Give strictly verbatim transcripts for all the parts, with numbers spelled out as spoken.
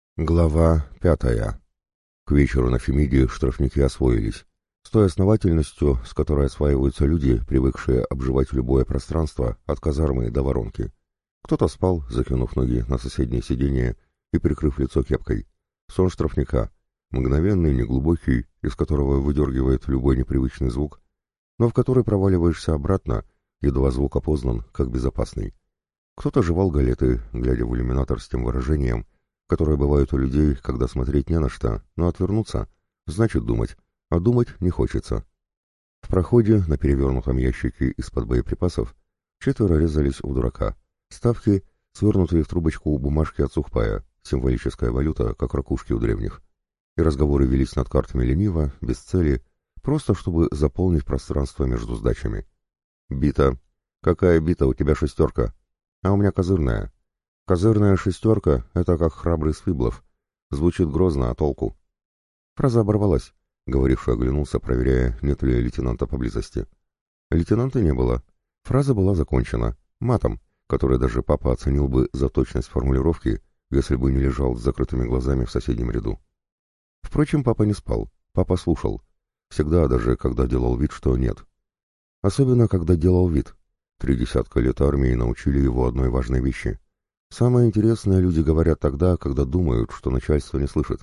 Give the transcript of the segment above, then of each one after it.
Глава пятая. К вечеру на Фемиде штрафники освоились. С той основательностью, с которой осваиваются люди, привыкшие обживать любое пространство, от казармы до воронки. Кто-то спал, закинув ноги на соседнее сиденье и прикрыв лицо кепкой. Сон штрафника. Мгновенный, неглубокий, из которого выдергивает любой непривычный звук, но в который проваливаешься обратно, едва звук опознан, как безопасный. Кто-то жевал галеты, глядя в иллюминатор с тем выражением, которые бывают у людей, когда смотреть не на что, но отвернуться — значит думать, а думать не хочется. В проходе, на перевернутом ящике из-под боеприпасов, четверо резались у дурака. Ставки, свернутые в трубочку бумажки от сухпая, символическая валюта, как ракушки у древних. И разговоры велись над картами лениво, без цели, просто чтобы заполнить пространство между сдачами. «Бита. Какая бита? У тебя шестерка. А у меня козырная. Козырная шестерка — это как храбрый Свиблов. Звучит грозно, а толку?» Фраза оборвалась. Говоривший оглянулся, проверяя, нет ли лейтенанта поблизости. Лейтенанта не было. Фраза была закончена. Матом, который даже папа оценил бы за точность формулировки, если бы не лежал с закрытыми глазами в соседнем ряду. Впрочем, папа не спал. Папа слушал. Всегда, даже когда делал вид, что нет. Особенно, когда делал вид. Три десятка лет армии научили его одной важной вещи. Самое интересное люди говорят тогда, когда думают, что начальство не слышит.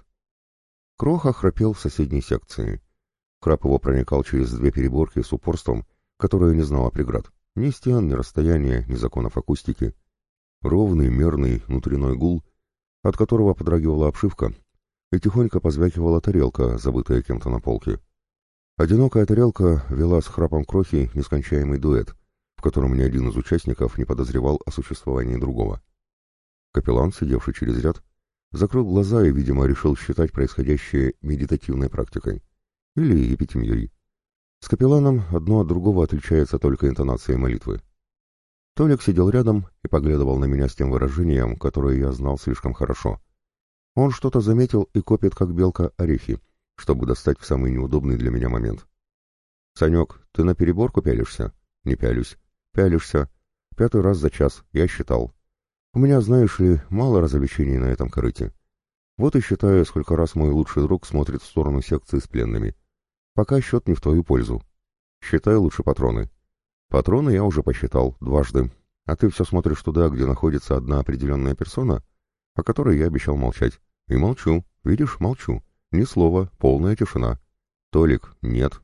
Кроха храпел в соседней секции. Храп его проникал через две переборки с упорством, которое не знало преград. Ни стен, ни расстояния, ни законов акустики. Ровный, мерный, внутренний гул, от которого подрагивала обшивка, и тихонько позвякивала тарелка, забытая кем-то на полке. Одинокая тарелка вела с храпом Крохи нескончаемый дуэт, в котором ни один из участников не подозревал о существовании другого. Капеллан, сидевший через ряд, закрыл глаза и, видимо, решил считать происходящее медитативной практикой. Или эпитемией. С капелланом одно от другого отличается только интонацией молитвы. Толик сидел рядом и поглядывал на меня с тем выражением, которое я знал слишком хорошо. Он что-то заметил и копит, как белка, орехи, чтобы достать в самый неудобный для меня момент. «Санек, ты на переборку пялишься?» «Не пялюсь». «Пялишься. Пятый раз за час, я считал. У меня, знаешь ли, мало развлечений на этом корыте. Вот и считаю, сколько раз мой лучший друг смотрит в сторону секции с пленными. Пока счет не в твою пользу. Считай лучше патроны. Патроны я уже посчитал дважды. А ты все смотришь туда, где находится одна определенная персона, о которой я обещал молчать. И молчу. Видишь, молчу. Ни слова, полная тишина. Толик, нет.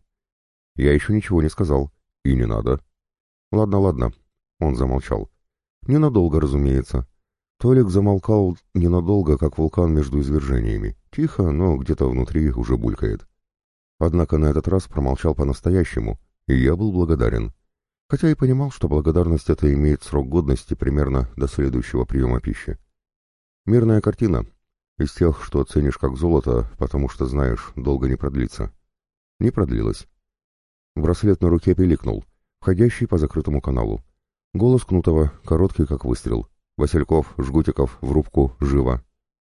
Я еще ничего не сказал. И не надо. Ладно, ладно. Он замолчал. Ненадолго, разумеется. Толик замолкал ненадолго, как вулкан между извержениями. Тихо, но где-то внутри уже булькает. Однако на этот раз промолчал по-настоящему, и я был благодарен. Хотя и понимал, что благодарность эта имеет срок годности примерно до следующего приема пищи. Мирная картина. Из тех, что ценишь как золото, потому что знаешь, долго не продлится. Не продлилось. Браслет на руке пиликнул, входящий по закрытому каналу. Голос Кнутова, короткий как выстрел. «Васильков, Жгутиков, в рубку, живо!»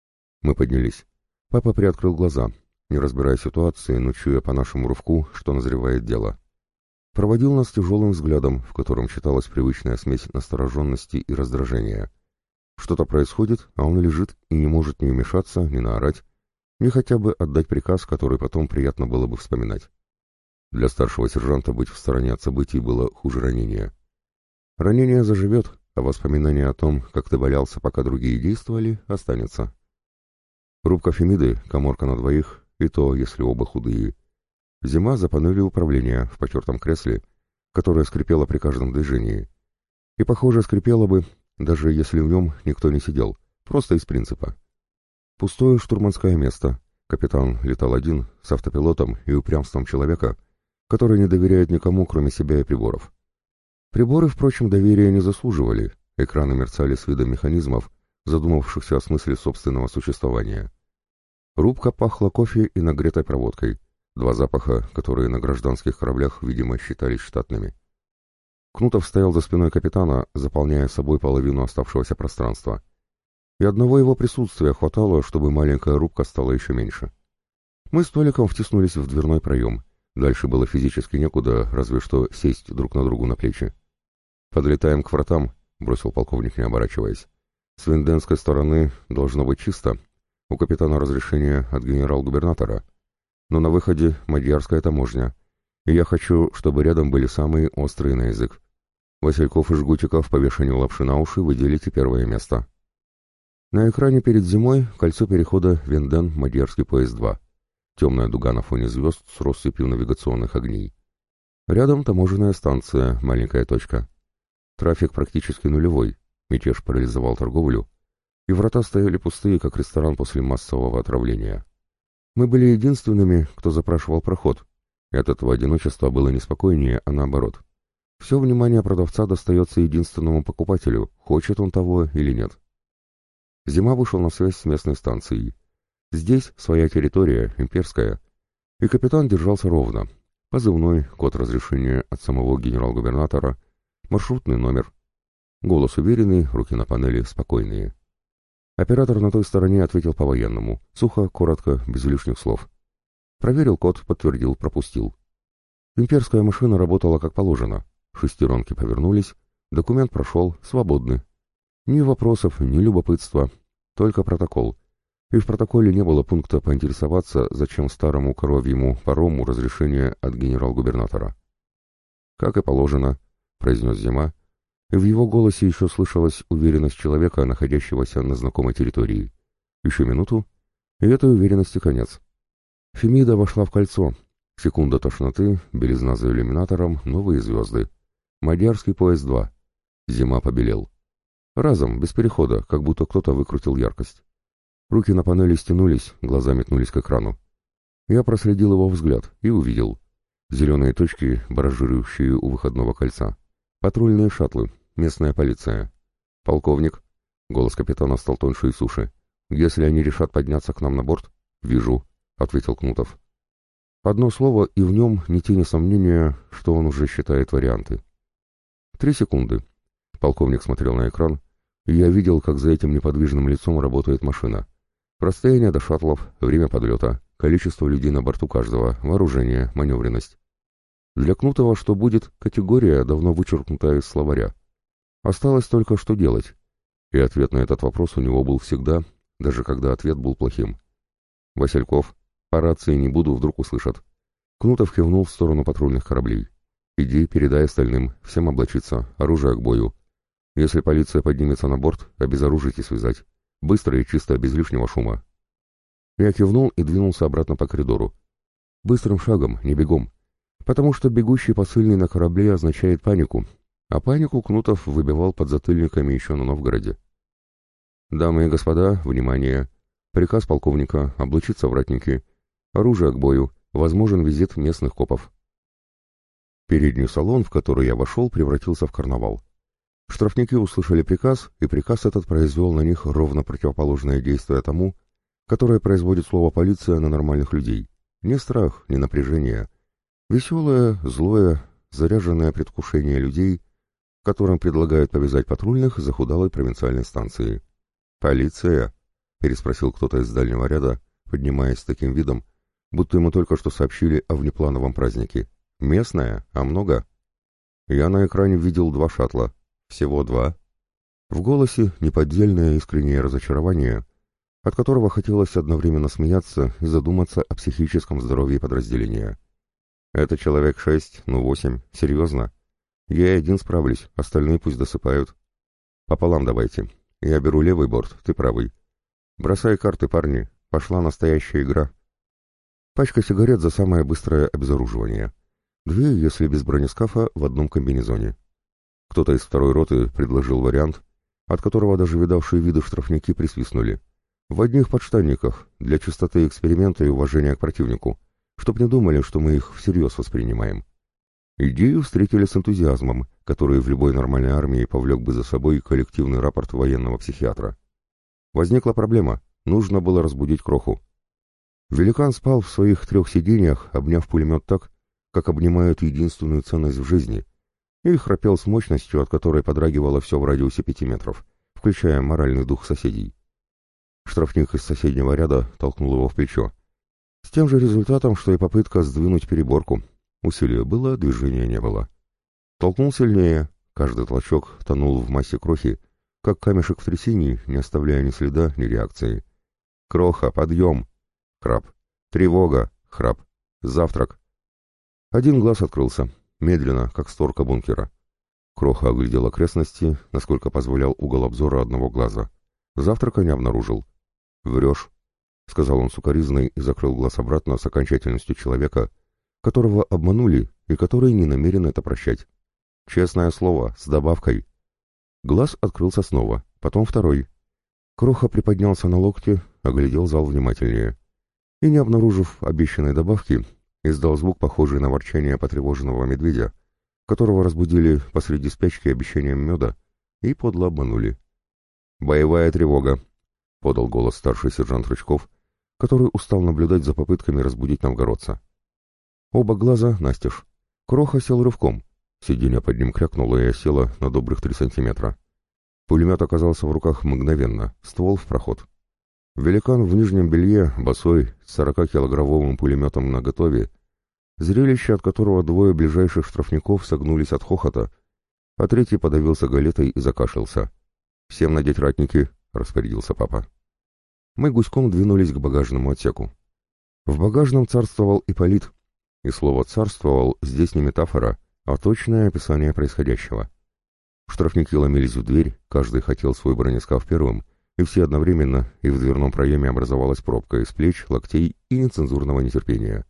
Мы поднялись. Папа приоткрыл глаза, не разбирая ситуации, но чуя по нашему рывку, что назревает дело. Проводил нас тяжелым взглядом, в котором читалась привычная смесь настороженности и раздражения. Что-то происходит, а он лежит и не может ни вмешаться, ни наорать, ни хотя бы отдать приказ, который потом приятно было бы вспоминать. Для старшего сержанта быть в стороне от событий было хуже ранения. Ранение заживет, а воспоминание о том, как ты валялся, пока другие действовали, останется. Рубка Фемиды, каморка на двоих, и то, если оба худые. Зима за панелью управления в потертом кресле, которое скрипело при каждом движении. И, похоже, скрипело бы, даже если в нем никто не сидел, просто из принципа. Пустое штурманское место. Капитан летал один, с автопилотом и упрямством человека, который не доверяет никому, кроме себя и приборов. Приборы, впрочем, доверия не заслуживали, экраны мерцали с видом механизмов, задумавшихся о смысле собственного существования. Рубка пахла кофе и нагретой проводкой, два запаха, которые на гражданских кораблях, видимо, считались штатными. Кнутов стоял за спиной капитана, заполняя собой половину оставшегося пространства. И одного его присутствия хватало, чтобы маленькая рубка стала еще меньше. Мы с Толиком втиснулись в дверной проем. Дальше было физически некуда, разве что сесть друг на другу на плечи. «Подлетаем к вратам», — бросил полковник, не оборачиваясь. «С винденской стороны должно быть чисто, У капитана разрешение от генерал-губернатора. Но на выходе мадьярская таможня, и я хочу, чтобы рядом были самые острые на язык. Васильков и Жгутиков по вешанию лапши на уши вы делите первое место. На экране перед зимой кольцо перехода Венден-Мадьярский поезд два. Темная дуга на фоне звезд с россыпью навигационных огней. Рядом таможенная станция, маленькая точка. Трафик практически нулевой, мятеж парализовал торговлю, и врата стояли пустые, как ресторан после массового отравления. Мы были единственными, кто запрашивал проход, и от этого одиночества было не спокойнее, а наоборот. Все внимание продавца достается единственному покупателю, хочет он того или нет. Зима вышел на связь с местной станцией. Здесь своя территория, имперская, и капитан держался ровно. Позывной, код разрешения от самого генерал-губернатора, маршрутный номер. Голос уверенный, руки на панели спокойные. Оператор на той стороне ответил по-военному, сухо, коротко, без лишних слов. Проверил код, подтвердил, пропустил. Имперская машина работала как положено. Шестеренки повернулись, документ прошел, свободны. Ни вопросов, ни любопытства, только протокол. И в протоколе не было пункта поинтересоваться, зачем старому коровьему парому разрешение от генерал-губернатора. «Как и положено», — произнес Зима, и в его голосе еще слышалась уверенность человека, находящегося на знакомой территории. Еще минуту, и этой уверенности конец. Фемида вошла в кольцо. Секунда тошноты, белизна за иллюминатором, новые звезды. Мадьярский поезд два. Зима побелел. Разом, без перехода, как будто кто-то выкрутил яркость. Руки на панели стянулись, глаза метнулись к экрану. Я проследил его взгляд и увидел. Зеленые точки, баражирующие у выходного кольца. Патрульные шаттлы, местная полиция. «Полковник», — голос капитана стал тоньше и суше, — «если они решат подняться к нам на борт?» «Вижу», — ответил Кнутов. Одно слово, и в нем ни тени сомнения, что он уже считает варианты. Три секунды. Полковник смотрел на экран, и я видел, как за этим неподвижным лицом работает машина. Расстояние до шаттлов, время подлета, количество людей на борту каждого, вооружение, маневренность. Для Кнутова что будет, категория, давно вычеркнутая из словаря. Осталось только что делать. И ответ на этот вопрос у него был всегда, даже когда ответ был плохим. «Васильков, по рации не буду, вдруг услышат». Кнутов кивнул в сторону патрульных кораблей. «Иди, передай остальным, всем облачиться, оружие к бою. Если полиция поднимется на борт, обезоружить и связать. Быстро и чисто, без лишнего шума». Я кивнул и двинулся обратно по коридору. Быстрым шагом, не бегом. Потому что бегущий посыльный на корабле означает панику, а панику Кнутов выбивал подзатыльниками еще на Новгороде. «Дамы и господа, внимание! Приказ полковника, облачиться в ратники. Оружие к бою, возможен визит местных копов». Передний салон, в который я вошел, превратился в карнавал. Штрафники услышали приказ, и приказ этот произвел на них ровно противоположное действие тому, которое производит слово «полиция» на нормальных людей. Не страх, не напряжение. Веселое, злое, заряженное предвкушение людей, которым предлагают повязать патрульных с захудалой провинциальной станции. «Полиция?» — переспросил кто-то из дальнего ряда, поднимаясь с таким видом, будто ему только что сообщили о внеплановом празднике. «Местная? А много?» Я на экране видел два шаттла. Всего два. В голосе неподдельное искреннее разочарование, от которого хотелось одновременно смеяться и задуматься о психическом здоровье подразделения. «Это человек шесть, ну восемь. Серьезно? Я один справлюсь, остальные пусть досыпают. Пополам давайте. Я беру левый борт, ты правый. Бросай карты, парни. Пошла настоящая игра». Пачка сигарет за самое быстрое обезоруживание. Две, если без бронескафа, в одном комбинезоне. Кто-то из второй роты предложил вариант, от которого даже видавшие виды штрафники присвистнули. В одних подштанниках, для чистоты эксперимента и уважения к противнику, чтоб не думали, что мы их всерьез воспринимаем. Идею встретили с энтузиазмом, который в любой нормальной армии повлек бы за собой коллективный рапорт военного психиатра. Возникла проблема, нужно было разбудить Кроху. Великан спал в своих трех сиденьях, обняв пулемет так, как обнимают единственную ценность в жизни, и храпел с мощностью, от которой подрагивало все в радиусе пяти метров, включая моральный дух соседей. Штрафник из соседнего ряда толкнул его в плечо. С тем же результатом, что и попытка сдвинуть переборку. Усилия было, движения не было. Толкнул сильнее, каждый толчок тонул в массе крохи, как камешек в трясине, не оставляя ни следа, ни реакции. Кроха, подъем! Храп. Тревога! Храп. Завтрак. Один глаз открылся, медленно, как створка бункера. Кроха оглядел окрестности, насколько позволял угол обзора одного глаза. Завтрака не обнаружил. «Врешь», — сказал он сукоризной и закрыл глаз обратно с окончательностью человека, которого обманули и который не намерен это прощать. «Честное слово, с добавкой». Глаз открылся снова, потом второй. Кроха приподнялся на локте, оглядел зал внимательнее. И, не обнаружив обещанной добавки, издал звук, похожий на ворчание потревоженного медведя, которого разбудили посреди спячки обещанием меда и подло обманули. «Боевая тревога», — подал голос старший сержант Рычков, который устал наблюдать за попытками разбудить новгородца. Оба глаза настежь. Кроха сел рывком. Сиденье под ним крякнуло и осело на добрых три сантиметра. Пулемет оказался в руках мгновенно, ствол в проход. Великан в нижнем белье, босой, с сорокакилограммовым пулеметом наготове, зрелище, от которого двое ближайших штрафников согнулись от хохота, а третий подавился галетой и закашлялся. «Всем надеть ратники», — распорядился папа. Мы гуськом двинулись к багажному отсеку. В багажном царствовал Ипполит, и слово «царствовал» здесь не метафора, а точное описание происходящего. Штрафники ломились в дверь, каждый хотел свой бронескаф первым, и все одновременно, и в дверном проеме образовалась пробка из плеч, локтей и нецензурного нетерпения.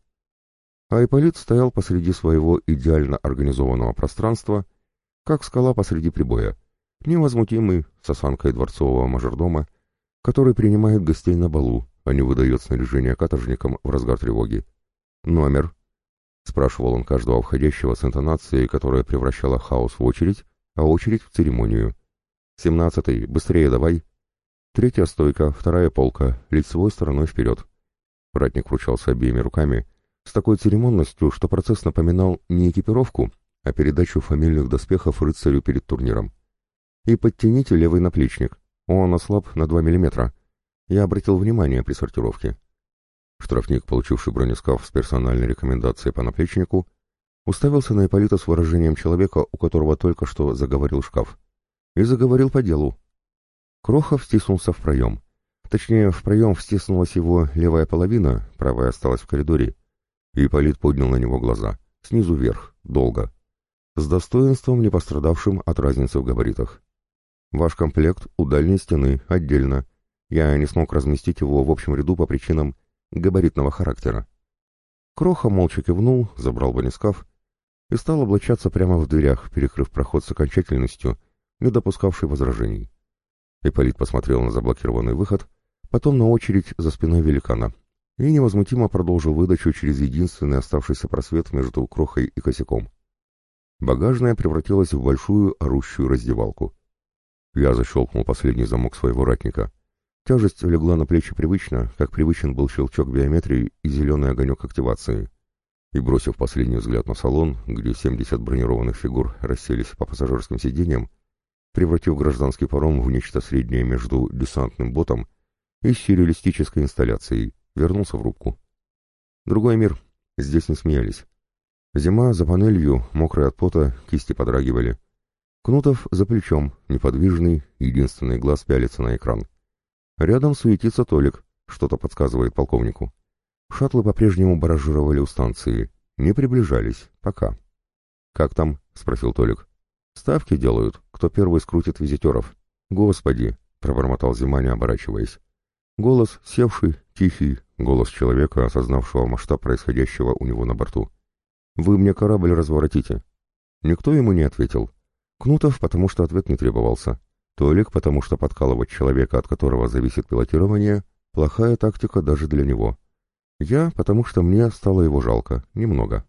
А Ипполит стоял посреди своего идеально организованного пространства, как скала посреди прибоя, невозмутимый, с осанкой дворцового мажордома, который принимает гостей на балу, а не выдает снаряжение каторжникам в разгар тревоги. «Номер?» — спрашивал он каждого входящего с интонацией, которая превращала хаос в очередь, а очередь в церемонию. «Семнадцатый, быстрее давай!» Третья стойка, вторая полка, лицевой стороной вперед. Ратник вручался обеими руками, с такой церемонностью, что процесс напоминал не экипировку, а передачу фамильных доспехов рыцарю перед турниром. «И подтяните левый наплечник. Он ослаб на два миллиметра. Я обратил внимание при сортировке». Штрафник, получивший бронескаф с персональной рекомендацией по наплечнику, уставился на Ипполита с выражением человека, у которого только что заговорил шкаф. И заговорил по делу. Кроха втиснулся в проем. Точнее, в проем втиснулась его левая половина, правая осталась в коридоре. И Ипполит поднял на него глаза. Снизу вверх, долго. С достоинством, не пострадавшим от разницы в габаритах. «Ваш комплект у дальней стены, отдельно. Я не смог разместить его в общем ряду по причинам габаритного характера». Кроха молча кивнул, забрал бронескаф и стал облачаться прямо в дверях, перекрыв проход с окончательностью, не допускавшей возражений. Ипполит посмотрел на заблокированный выход, потом на очередь за спиной великана и невозмутимо продолжил выдачу через единственный оставшийся просвет между крохой и косяком. Багажная превратилась в большую орущую раздевалку. Я защелкнул последний замок своего ратника. Тяжесть легла на плечи привычно, как привычен был щелчок биометрии и зеленый огонек активации. И, бросив последний взгляд на салон, где семьдесят бронированных фигур расселись по пассажирским сиденьям, превратив гражданский паром в нечто среднее между десантным ботом и сюрреалистической инсталляцией, вернулся в рубку. Другой мир. Здесь не смеялись. Зима за панелью, мокрая от пота, кисти подрагивали. Кнутов за плечом, неподвижный, единственный глаз пялится на экран. Рядом суетится Толик, что-то подсказывает полковнику. Шаттлы по-прежнему баражировали у станции, не приближались, пока. «Как там?» — спросил Толик. «Ставки делают, кто первый скрутит визитеров». «Господи!» — пробормотал Зима, не оборачиваясь. Голос севший, тихий, голос человека, осознавшего масштаб происходящего у него на борту. «Вы мне корабль разворотите». Никто ему не ответил. Кнутов, потому что ответ не требовался. Толик, потому что подкалывать человека, от которого зависит пилотирование, плохая тактика даже для него. Я, потому что мне стало его жалко, немного.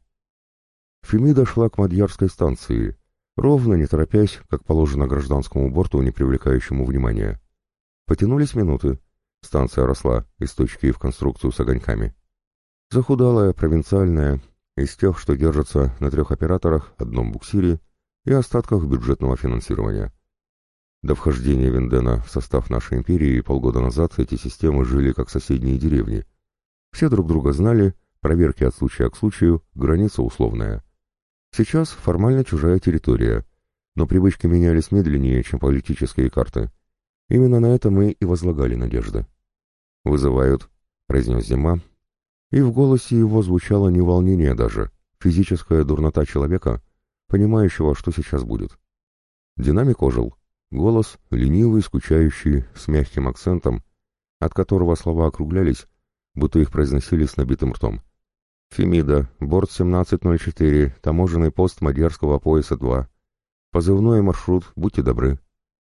Фемида шла к Мадьярской станции, ровно, не торопясь, как положено гражданскому борту, не привлекающему внимания. Потянулись минуты. Станция росла из точки в конструкцию с огоньками. Захудалая, провинциальная, из тех, что держатся на трех операторах, одном буксире и остатках бюджетного финансирования. До вхождения Вендена в состав нашей империи полгода назад эти системы жили как соседние деревни. Все друг друга знали, проверки от случая к случаю, граница условная. Сейчас формально чужая территория, но привычки менялись медленнее, чем политические карты. Именно на это мы и возлагали надежды. «Вызывают», — произнес Зима, и в голосе его звучало не волнение даже, физическая дурнота человека, понимающего, что сейчас будет. Динамик ожил. Голос, ленивый, скучающий, с мягким акцентом, от которого слова округлялись, будто их произносили с набитым ртом. «Фемида, борт семнадцать ноль четыре, таможенный пост Мадьярского пояса два. Позывной и маршрут, будьте добры».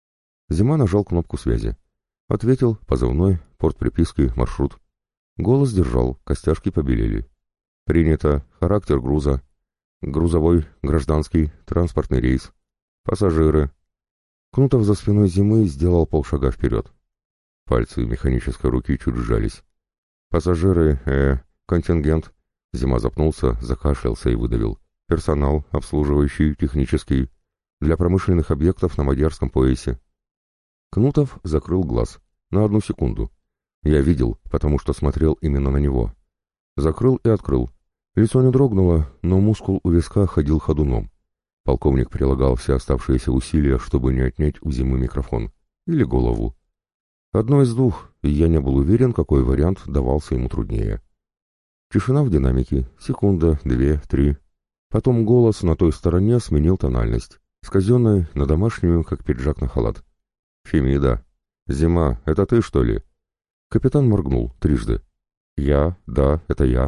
Зима нажал кнопку связи. Ответил, позывной, порт приписки, маршрут. Голос держал, костяшки побелели. «Принято. Характер груза. Грузовой, гражданский, транспортный рейс. Пассажиры». Кнутов за спиной Зимы сделал полшага вперед. Пальцы механической руки чуть сжались. «Пассажиры, э, контингент». Зима запнулся, закашлялся и выдавил. «Персонал, обслуживающий, технический, для промышленных объектов на Мадьярском поясе». Кнутов закрыл глаз. На одну секунду. Я видел, потому что смотрел именно на него. Закрыл и открыл. Лицо не дрогнуло, но мускул у виска ходил ходуном. Полковник прилагал все оставшиеся усилия, чтобы не отнять у Зимы микрофон. Или голову. Одно из двух, и я не был уверен, какой вариант давался ему труднее. Тишина в динамике. Секунда, две, три. Потом голос на той стороне сменил тональность. С казенной на домашнюю, как пиджак на халат. «Фемида. Зима, это ты, что ли?» Капитан моргнул трижды. «Я, да, это я».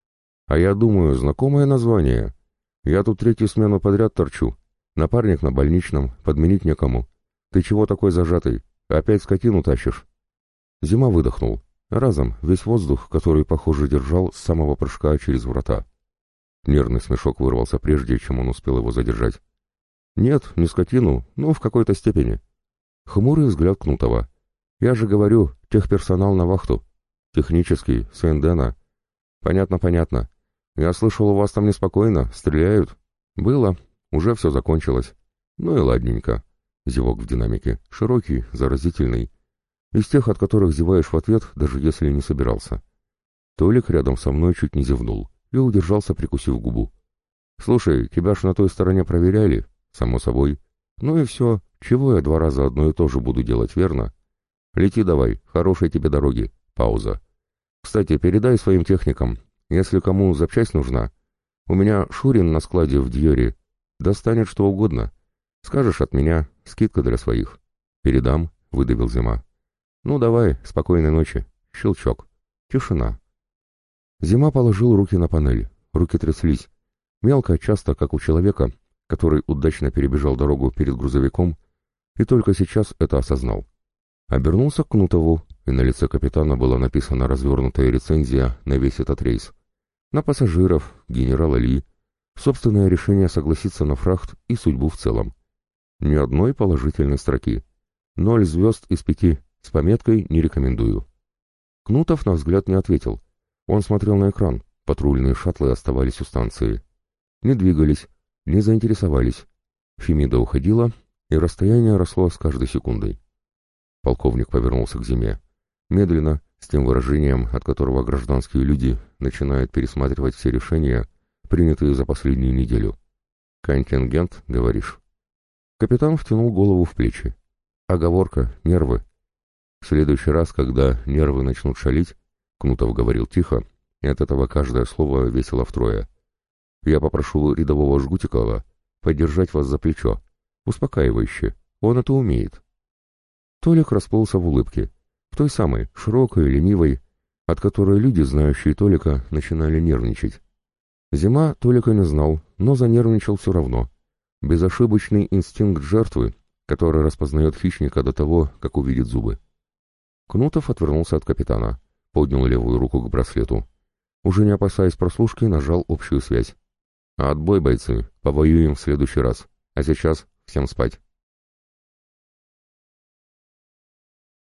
«А я думаю, знакомое название. Я тут третью смену подряд торчу. Напарник на больничном, подменить некому. Ты чего такой зажатый? Опять скотину тащишь?» Зима выдохнул. Разом весь воздух, который, похоже, держал с самого прыжка через врата. Нервный смешок вырвался прежде, чем он успел его задержать. «Нет, не скотину, но в какой-то степени». Хмурый взгляд Кнутова. «Я же говорю, техперсонал на вахту. Технический, с Эндена». «Понятно, понятно. Я слышал, у вас там неспокойно, стреляют». «Было. Уже все закончилось». «Ну и ладненько». Зевок в динамике. Широкий, заразительный. Из тех, от которых зеваешь в ответ, даже если не собирался. Толик рядом со мной чуть не зевнул и удержался, прикусив губу. «Слушай, тебя ж на той стороне проверяли?» «Само собой». «Ну и все. Чего я два раза одно и то же буду делать, верно?» «Лети давай. Хорошей тебе дороги». Пауза. «Кстати, передай своим техникам, если кому запчасть нужна. У меня Шурин на складе в Дьоре. Достанет что угодно. Скажешь от меня, скидка для своих». «Передам», — выдавил Зима. «Ну давай, спокойной ночи». Щелчок. Тишина. Зима положил руки на панель. Руки тряслись. Мелко, часто, как у человека, который удачно перебежал дорогу перед грузовиком, и только сейчас это осознал. Обернулся к Кнутову, и на лице капитана была написана развернутая рецензия на весь этот рейс. На пассажиров, генерала Ли, собственное решение согласиться на фрахт и судьбу в целом. Ни одной положительной строки. Ноль звезд из пяти, с пометкой «Не рекомендую». Кнутов на взгляд не ответил. Он смотрел на экран, патрульные шаттлы оставались у станции. Не двигались, не заинтересовались. Фемида уходила, и расстояние росло с каждой секундой. Полковник повернулся к Зиме. Медленно, с тем выражением, от которого гражданские люди начинают пересматривать все решения, принятые за последнюю неделю. «Контингент, говоришь?» Капитан втянул голову в плечи. «Оговорка, нервы. В следующий раз, когда нервы начнут шалить», — Кнутов говорил тихо, и от этого каждое слово весело втрое, «я попрошу рядового Жгутикова поддержать вас за плечо. Успокаивающе. Он это умеет». Толик расплылся в улыбке. В той самой, широкой, ленивой, от которой люди, знающие Толика, начинали нервничать. Зима Толика не знал, но занервничал все равно. Безошибочный инстинкт жертвы, который распознает хищника до того, как увидит зубы. Кнутов отвернулся от капитана, поднял левую руку к браслету. Уже не опасаясь прослушки, нажал общую связь. «Отбой, бойцы, повоюем в следующий раз. А сейчас всем спать».